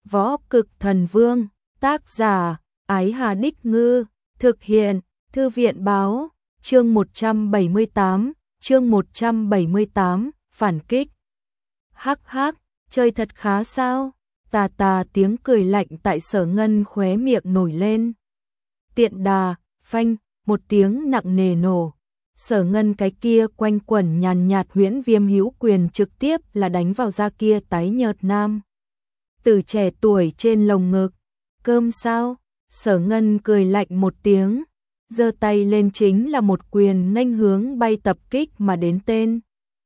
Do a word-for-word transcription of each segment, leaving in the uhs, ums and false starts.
Võ Cực Thần Vương, tác giả, Ái Hà Đích Ngư, thực hiện, Thư viện Báo, chương một trăm bảy mươi tám, chương một trăm bảy mươi tám, phản kích. Hắc hắc, chơi thật khá sao? Tà tà tiếng cười lạnh tại Sở Ngân khóe miệng nổi lên. Tiện đà, phanh, một tiếng nặng nề nổ. Sở Ngân cái kia quanh quẩn nhàn nhạt huyễn viêm hữu quyền trực tiếp là đánh vào da kia tái nhợt nam từ trẻ tuổi trên lồng ngực. Cơm sao? Sở Ngân cười lạnh một tiếng, giơ tay lên chính là một quyền nghênh hướng bay tập kích mà đến tên.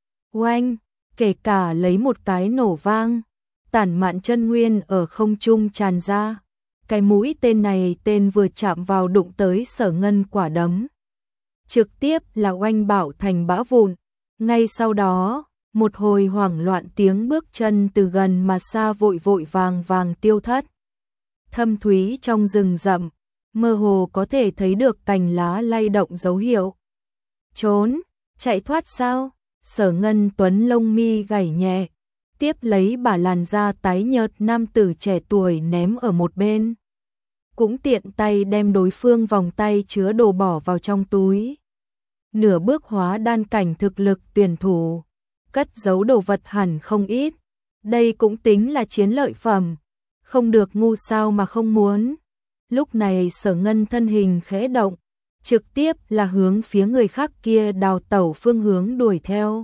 Oanh, kể cả lấy một cái nổ vang, tản mạn chân nguyên ở không trung tràn ra. Cái mũi tên này tên vừa chạm vào đụng tới Sở Ngân quả đấm, trực tiếp là oanh bạo thành bã vụn. Ngay sau đó, một hồi hoảng loạn tiếng bước chân từ gần mà xa vội vội vàng vàng tiêu thất. Thâm thúy trong rừng rậm, mơ hồ có thể thấy được cành lá lay động dấu hiệu. Trốn, chạy thoát sao? Sở Ngân Tuấn lông mi gảy nhẹ, tiếp lấy bả làn da tái nhợt nam tử trẻ tuổi ném ở một bên. Cũng tiện tay đem đối phương vòng tay chứa đồ bỏ vào trong túi. Nửa bước hóa đan cảnh thực lực tuyển thủ, cất giấu đồ vật hẳn không ít. Đây cũng tính là chiến lợi phẩm, không được ngu sao mà không muốn. Lúc này Sở Ngân thân hình khẽ động, trực tiếp là hướng phía người khác kia đào tẩu phương hướng đuổi theo.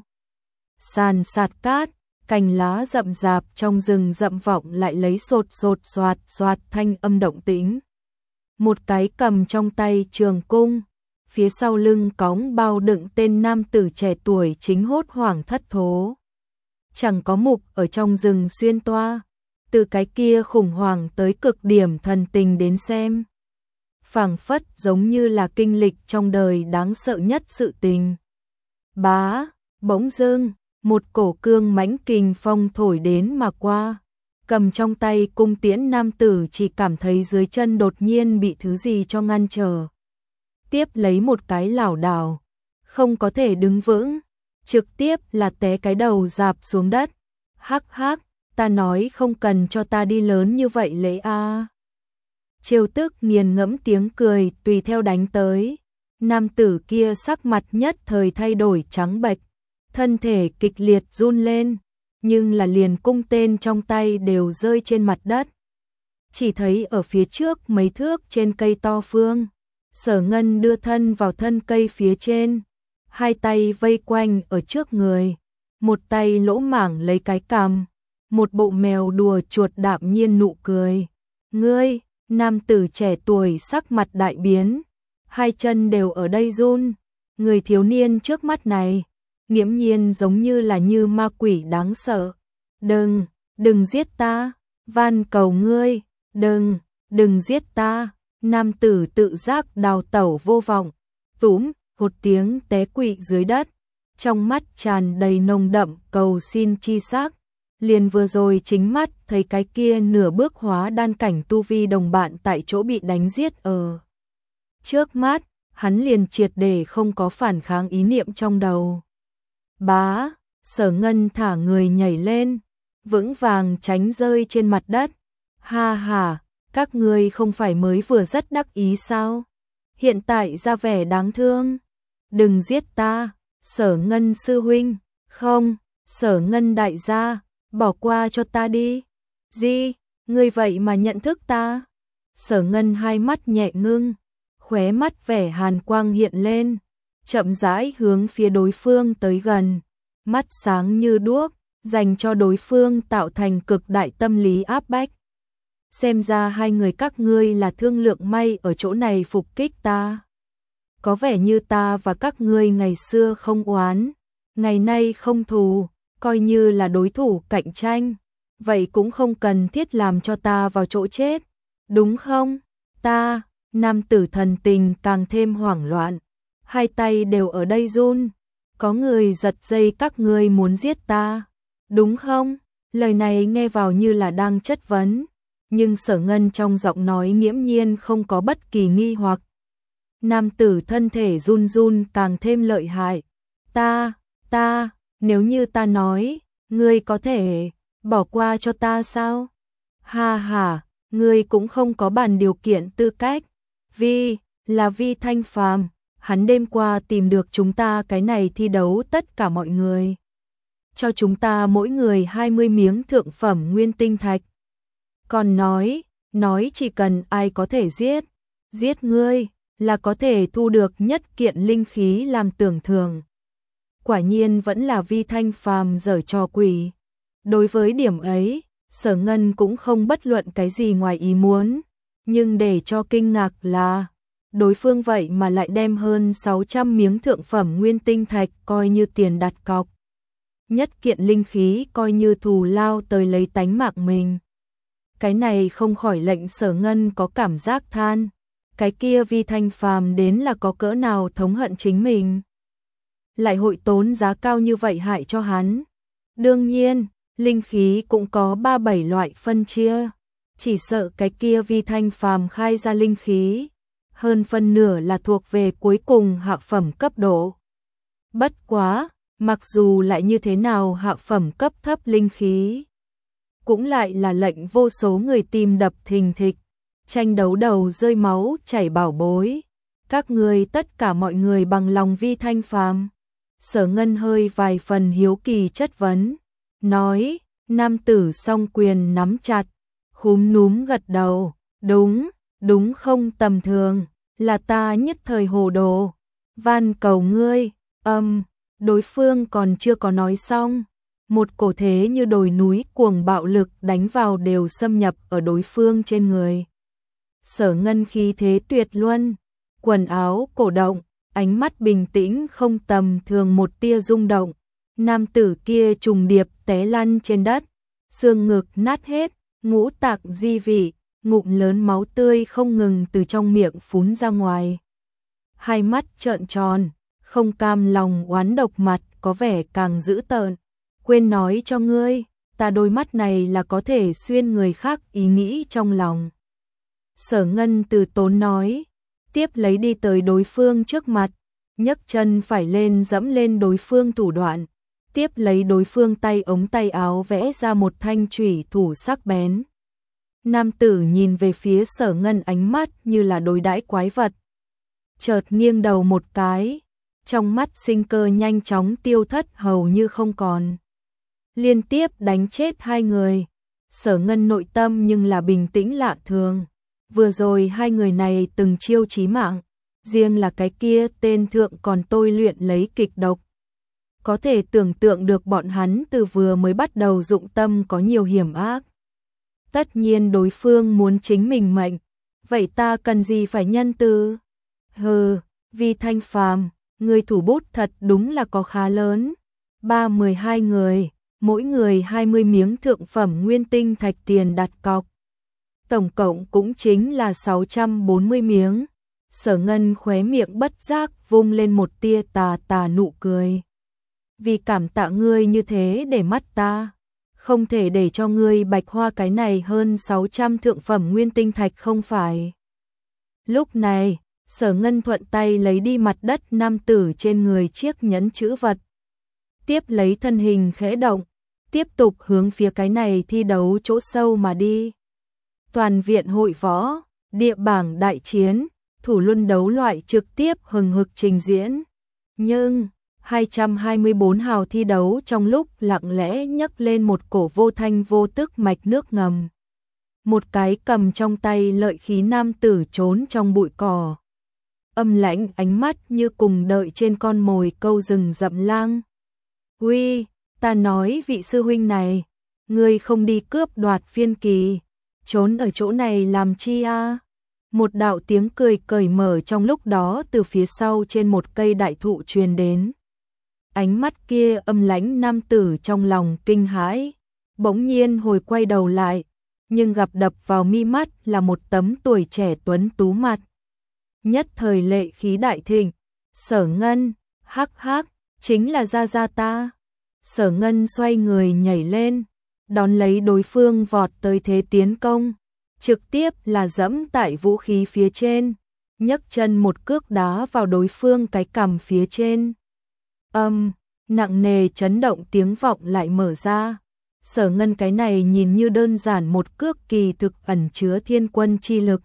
Sàn sạt cát, cành lá rậm rạp trong rừng rậm vọng lại lấy sột sột soạt soạt thanh âm động tĩnh. Một cái cầm trong tay trường cung, phía sau lưng cõng bao đựng tên nam tử trẻ tuổi chính hốt hoảng thất thố. Chẳng có mục ở trong rừng xuyên toa, từ cái kia khủng hoảng tới cực điểm thần tình đến xem. Phảng phất giống như là kinh lịch trong đời đáng sợ nhất sự tình. Bá, bỗng dưng, một cổ cương mãnh kình phong thổi đến mà qua. Cầm trong tay cung tiễn nam tử chỉ cảm thấy dưới chân đột nhiên bị thứ gì cho ngăn trở. Tiếp lấy một cái lảo đảo, không có thể đứng vững, trực tiếp là té cái đầu rạp xuống đất. Hắc hắc, ta nói không cần cho ta đi lớn như vậy lễ a. À. Trêu tức nghiền ngẫm tiếng cười tùy theo đánh tới. Nam tử kia sắc mặt nhất thời thay đổi trắng bệch, thân thể kịch liệt run lên, nhưng là liền cung tên trong tay đều rơi trên mặt đất. Chỉ thấy ở phía trước mấy thước trên cây to phương, Sở Ngân đưa thân vào thân cây phía trên, hai tay vây quanh ở trước người, một tay lỗ mảng lấy cái cằm, một bộ mèo đùa chuột đạm nhiên nụ cười. Ngươi, nam tử trẻ tuổi sắc mặt đại biến, hai chân đều ở đây run. Người thiếu niên trước mắt này, nghiễm nhiên giống như là như ma quỷ đáng sợ. Đừng, đừng giết ta, van cầu ngươi, đừng, đừng giết ta. Nam tử tự giác đào tẩu vô vọng, túm, một tiếng té quỵ dưới đất, trong mắt tràn đầy nồng đậm cầu xin chi sắc. Liền vừa rồi chính mắt thấy cái kia nửa bước hóa đan cảnh tu vi đồng bạn tại chỗ bị đánh giết ở trước mắt, hắn liền triệt để không có phản kháng ý niệm trong đầu. Bá, Sở Ngân thả người nhảy lên, vững vàng tránh rơi trên mặt đất. Ha ha, các ngươi không phải mới vừa rất đắc ý sao? Hiện tại ra vẻ đáng thương. Đừng giết ta, Sở Ngân sư huynh. Không, Sở Ngân đại gia, bỏ qua cho ta đi. Gì, ngươi vậy mà nhận thức ta? Sở Ngân hai mắt nhẹ ngưng, khóe mắt vẻ hàn quang hiện lên, chậm rãi hướng phía đối phương tới gần, mắt sáng như đuốc, dành cho đối phương tạo thành cực đại tâm lý áp bách. Xem ra hai người các ngươi là thương lượng may ở chỗ này phục kích ta. Có vẻ như ta và các ngươi ngày xưa không oán, ngày nay không thù, coi như là đối thủ cạnh tranh, vậy cũng không cần thiết làm cho ta vào chỗ chết, đúng không? Ta, nam tử thần tình càng thêm hoảng loạn, hai tay đều ở đây run. Có người giật dây các ngươi muốn giết ta, đúng không? Lời này nghe vào như là đang chất vấn, nhưng Sở Ngân trong giọng nói nghiễm nhiên không có bất kỳ nghi hoặc. Nam tử thân thể run run càng thêm lợi hại. Ta, ta, nếu như ta nói, ngươi có thể bỏ qua cho ta sao? Ha ha, ngươi cũng không có bàn điều kiện tư cách. Vi, là Vi Thanh Phàm, hắn đêm qua tìm được chúng ta cái này thi đấu tất cả mọi người. Cho chúng ta mỗi người hai mươi miếng thượng phẩm nguyên tinh thạch. Còn nói, nói chỉ cần ai có thể giết, giết ngươi, là có thể thu được nhất kiện linh khí làm tưởng thưởng. Quả nhiên vẫn là Vi Thanh Phàm giở trò quỷ. Đối với điểm ấy, Sở Ngân cũng không bất luận cái gì ngoài ý muốn, nhưng để cho kinh ngạc là đối phương vậy mà lại đem hơn sáu trăm miếng thượng phẩm nguyên tinh thạch coi như tiền đặt cọc. Nhất kiện linh khí coi như thù lao tới lấy tánh mạng mình. Cái này không khỏi lệnh Sở Ngân có cảm giác than, cái kia Vi Thanh Phàm đến là có cỡ nào thống hận chính mình. Lại hội tốn giá cao như vậy hại cho hắn. Đương nhiên, linh khí cũng có ba bảy loại phân chia, chỉ sợ cái kia Vi Thanh Phàm khai ra linh khí, hơn phân nửa là thuộc về cuối cùng hạ phẩm cấp độ. Bất quá, mặc dù lại như thế nào hạ phẩm cấp thấp linh khí, cũng lại là lệnh vô số người tim đập thình thịch, tranh đấu đầu rơi máu chảy bảo bối. Các người tất cả mọi người bằng lòng Vi Thanh Phàm. Sở Ngân hơi vài phần hiếu kỳ chất vấn, nói, nam tử song quyền nắm chặt, khúm núm gật đầu, đúng, đúng không tầm thường, là ta nhất thời hồ đồ, van cầu ngươi, âm, đối phương còn chưa có nói xong, một cổ thế như đồi núi cuồng bạo lực đánh vào đều xâm nhập ở đối phương trên người. Sở Ngân khí thế tuyệt luân, quần áo cổ động, ánh mắt bình tĩnh không tầm thường một tia rung động, nam tử kia trùng điệp té lăn trên đất, xương ngực nát hết, ngũ tạng di vị, ngụm lớn máu tươi không ngừng từ trong miệng phún ra ngoài. Hai mắt trợn tròn, không cam lòng oán độc mặt có vẻ càng dữ tợn. Quên nói cho ngươi, ta đôi mắt này là có thể xuyên người khác ý nghĩ trong lòng. Sở Ngân từ tốn nói, tiếp lấy đi tới đối phương trước mặt, nhấc chân phải lên dẫm lên đối phương thủ đoạn, tiếp lấy đối phương tay ống tay áo vẽ ra một thanh chủy thủ sắc bén. Nam tử nhìn về phía Sở Ngân ánh mắt như là đối đãi quái vật. Chợt nghiêng đầu một cái, trong mắt sinh cơ nhanh chóng tiêu thất hầu như không còn. Liên tiếp đánh chết hai người. Sở Ngân nội tâm nhưng là bình tĩnh lạ thường. Vừa rồi hai người này từng chiêu chí mạng, riêng là cái kia tên thượng còn tôi luyện lấy kịch độc. Có thể tưởng tượng được bọn hắn từ vừa mới bắt đầu dụng tâm có nhiều hiểm ác. Tất nhiên đối phương muốn chính mình mệnh, vậy ta cần gì phải nhân từ? Hừ, Vi Thanh Phàm, người thủ bút thật đúng là có khá lớn. Ba mười hai người, mỗi người hai mươi miếng thượng phẩm nguyên tinh thạch tiền đặt cọc. Tổng cộng cũng chính là sáu trăm bốn mươi miếng. Sở Ngân khóe miệng bất giác vung lên một tia tà tà nụ cười. Vì cảm tạ ngươi như thế để mắt ta, không thể để cho ngươi bạch hoa cái này hơn sáu trăm thượng phẩm nguyên tinh thạch không phải. Lúc này, Sở Ngân thuận tay lấy đi mặt đất nam tử trên người chiếc nhẫn chữ vật. Tiếp lấy thân hình khẽ động, tiếp tục hướng phía cái này thi đấu chỗ sâu mà đi. Toàn viện hội võ, địa bảng đại chiến, thủ luân đấu loại trực tiếp hừng hực trình diễn. Nhưng, hai trăm hai mươi bốn hào thi đấu trong lúc lặng lẽ nhấc lên một cổ vô thanh vô tức mạch nước ngầm. Một cái cầm trong tay lợi khí nam tử trốn trong bụi cỏ. Âm lãnh ánh mắt như cùng đợi trên con mồi câu rừng rậm lang. Uy, ta nói vị sư huynh này, ngươi không đi cướp đoạt phiên kỳ, trốn ở chỗ này làm chi a? Một đạo tiếng cười cởi mở trong lúc đó từ phía sau trên một cây đại thụ truyền đến. Ánh mắt kia âm lãnh nam tử trong lòng kinh hãi, bỗng nhiên hồi quay đầu lại, nhưng gặp đập vào mi mắt là một tấm tuổi trẻ tuấn tú mặt. Nhất thời lệ khí đại thịnh, Sở Ngân, hắc hắc, chính là gia gia ta. Sở Ngân xoay người nhảy lên, đón lấy đối phương vọt tới thế tiến công, trực tiếp là dẫm tại vũ khí phía trên, nhấc chân một cước đá vào đối phương cái cằm phía trên. Âm, nặng nề chấn động tiếng vọng lại mở ra. Sở Ngân cái này nhìn như đơn giản một cước kỳ thực ẩn chứa thiên quân chi lực.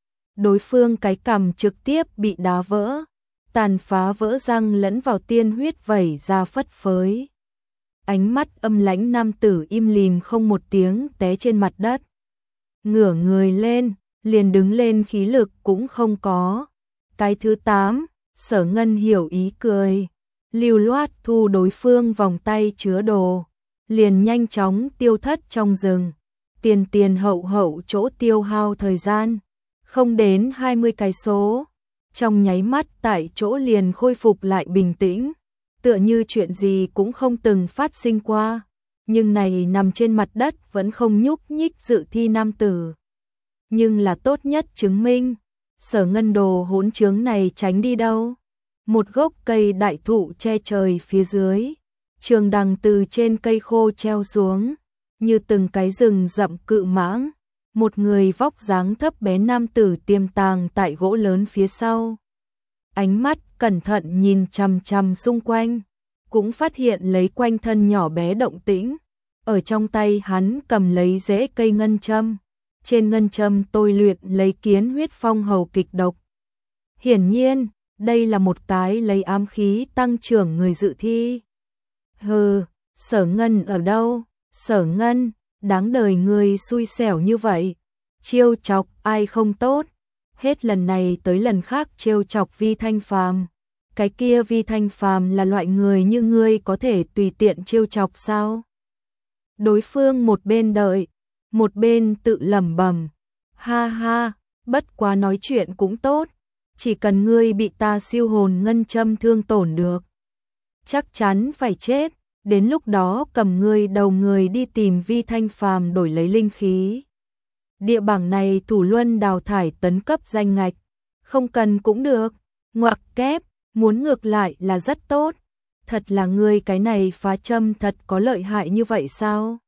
Đối phương cái cằm trực tiếp bị đá vỡ, tàn phá vỡ răng lẫn vào tiên huyết vẩy ra phất phới. Ánh mắt âm lãnh nam tử im lìm không một tiếng té trên mặt đất. Ngửa người lên, liền đứng lên khí lực cũng không có. Cái thứ tám, Sở Ngân hiểu ý cười. Lưu loát thu đối phương vòng tay chứa đồ, liền nhanh chóng tiêu thất trong rừng. Tiền tiền hậu hậu chỗ tiêu hao thời gian, không đến hai mươi cái số. Trong nháy mắt tại chỗ liền khôi phục lại bình tĩnh, tựa như chuyện gì cũng không từng phát sinh qua. Nhưng này nằm trên mặt đất vẫn không nhúc nhích dự thi nam tử. Nhưng là tốt nhất chứng minh, Sở Ngân đồ hỗn trướng này tránh đi đâu. Một gốc cây đại thụ che trời phía dưới, trường đằng từ trên cây khô treo xuống, như từng cái rừng rậm cự mãng. Một người vóc dáng thấp bé nam tử tiềm tàng tại gỗ lớn phía sau. Ánh mắt cẩn thận nhìn chằm chằm xung quanh, cũng phát hiện lấy quanh thân nhỏ bé động tĩnh. Ở trong tay hắn cầm lấy rễ cây ngân châm, trên ngân châm tôi luyện lấy kiến huyết phong hầu kịch độc. Hiển nhiên, đây là một cái lấy ám khí tăng trưởng người dự thi. Hừ, Sở Ngân ở đâu? Sở Ngân, đáng đời người xui xẻo như vậy. Trêu chọc ai không tốt, hết lần này tới lần khác trêu chọc Vi Thanh Phàm. Cái kia Vi Thanh Phàm là loại người như ngươi có thể tùy tiện trêu chọc sao? Đối phương một bên đợi, một bên tự lẩm bẩm, ha ha, bất quá nói chuyện cũng tốt, chỉ cần ngươi bị ta siêu hồn ngân châm thương tổn được, chắc chắn phải chết, đến lúc đó cầm ngươi đầu người đi tìm Vi Thanh Phàm đổi lấy linh khí. Địa bảng này thủ luân đào thải tấn cấp danh ngạch, không cần cũng được, ngoặc kép, muốn ngược lại là rất tốt, thật là ngươi cái này phá châm thật có lợi hại như vậy sao?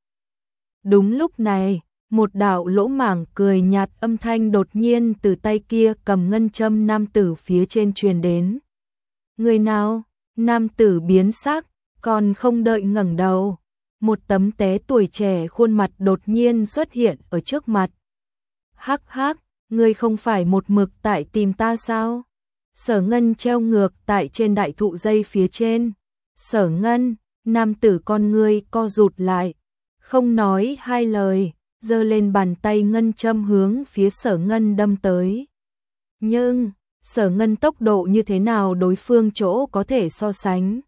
Đúng lúc này, một đạo lỗ mảng cười nhạt âm thanh đột nhiên từ tay kia cầm ngân châm nam tử phía trên truyền đến. Người nào? Nam tử biến sắc, còn không đợi ngẩng đầu, một tấm té tuổi trẻ khuôn mặt đột nhiên xuất hiện ở trước mặt. Hắc hắc, ngươi không phải một mực tại tìm ta sao? Sở Ngân treo ngược tại trên đại thụ dây phía trên. Sở Ngân, nam tử con ngươi co rụt lại, không nói hai lời, giơ lên bàn tay ngân châm hướng phía Sở Ngân đâm tới. Nhưng, Sở Ngân tốc độ như thế nào đối phương chỗ có thể so sánh?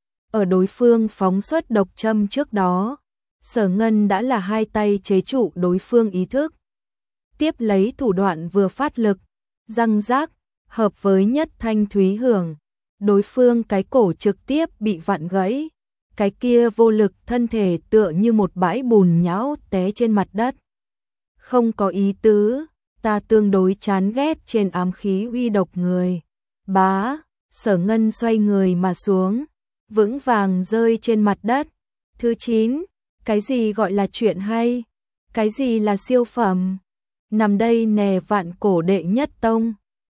Ở đối phương phóng xuất độc châm trước đó, Sở Ngân đã là hai tay chế trụ đối phương ý thức. Tiếp lấy thủ đoạn vừa phát lực, răng rác, hợp với nhất thanh thúy hưởng, đối phương cái cổ trực tiếp bị vặn gãy, cái kia vô lực thân thể tựa như một bãi bùn nhão té trên mặt đất. Không có ý tứ, ta tương đối chán ghét trên ám khí uy độc người. Bá, Sở Ngân xoay người mà xuống, vững vàng rơi trên mặt đất. Thứ chín, cái gì gọi là chuyện hay? Cái gì là siêu phẩm? Nằm đây nè vạn cổ đệ nhất tông,